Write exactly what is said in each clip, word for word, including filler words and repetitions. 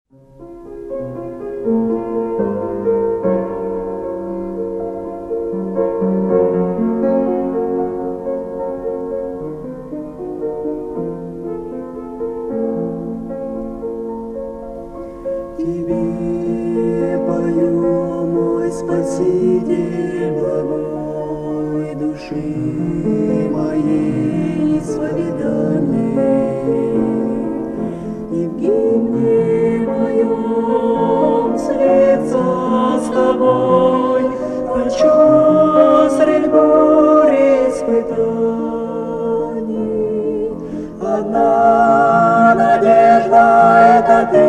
Тебе пою, мой Спаситель благой, души моей исповеданной. И в гимне моем слиться с тобой, хочу средь бурь испытаний. Одна надежда — это ты.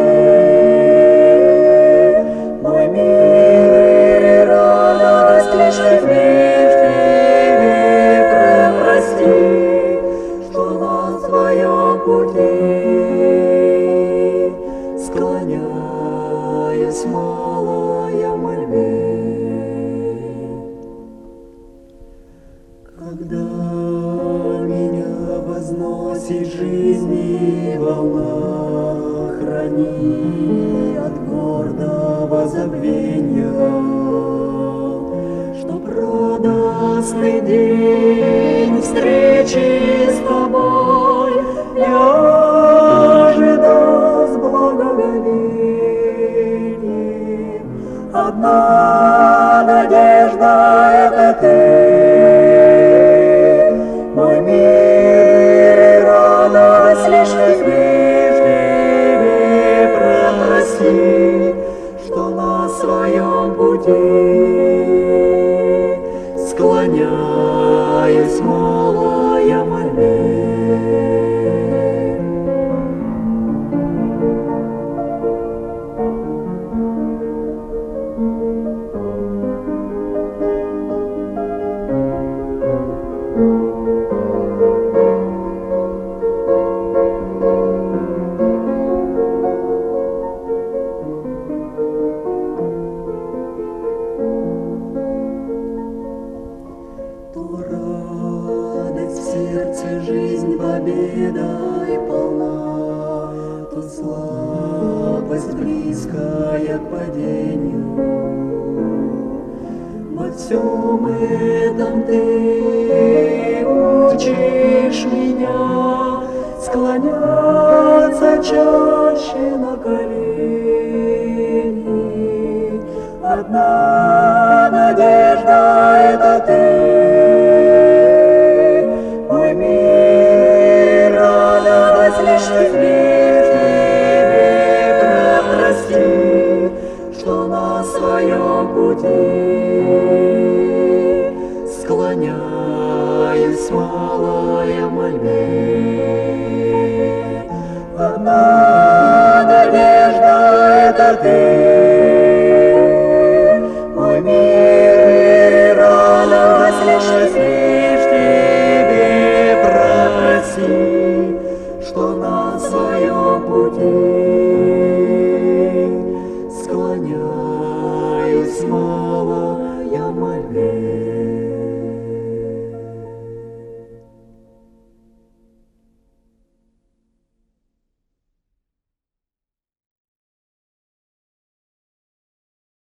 Склоняюсь, малая мольбе. Когда меня возносит жизни волна, храни от гордого забвения, чтоб радостный день встречи с тобой я ожидал с благоговением. Одна надежда — это ты, мой мир и радость лишь в тебе. Прости, что на своем пути склоняюсь, малая мольбе. Радость в сердце, жизнь победой полна, то слабость близкая к падению. Во всем этом ты учишь меня склоняться чаще на колени. Одна надежда — это ты, мой мир, радость лишь в тебе. Прости, что на своем пути склоняюсь, малая мольбе. Одна надежда — это ты.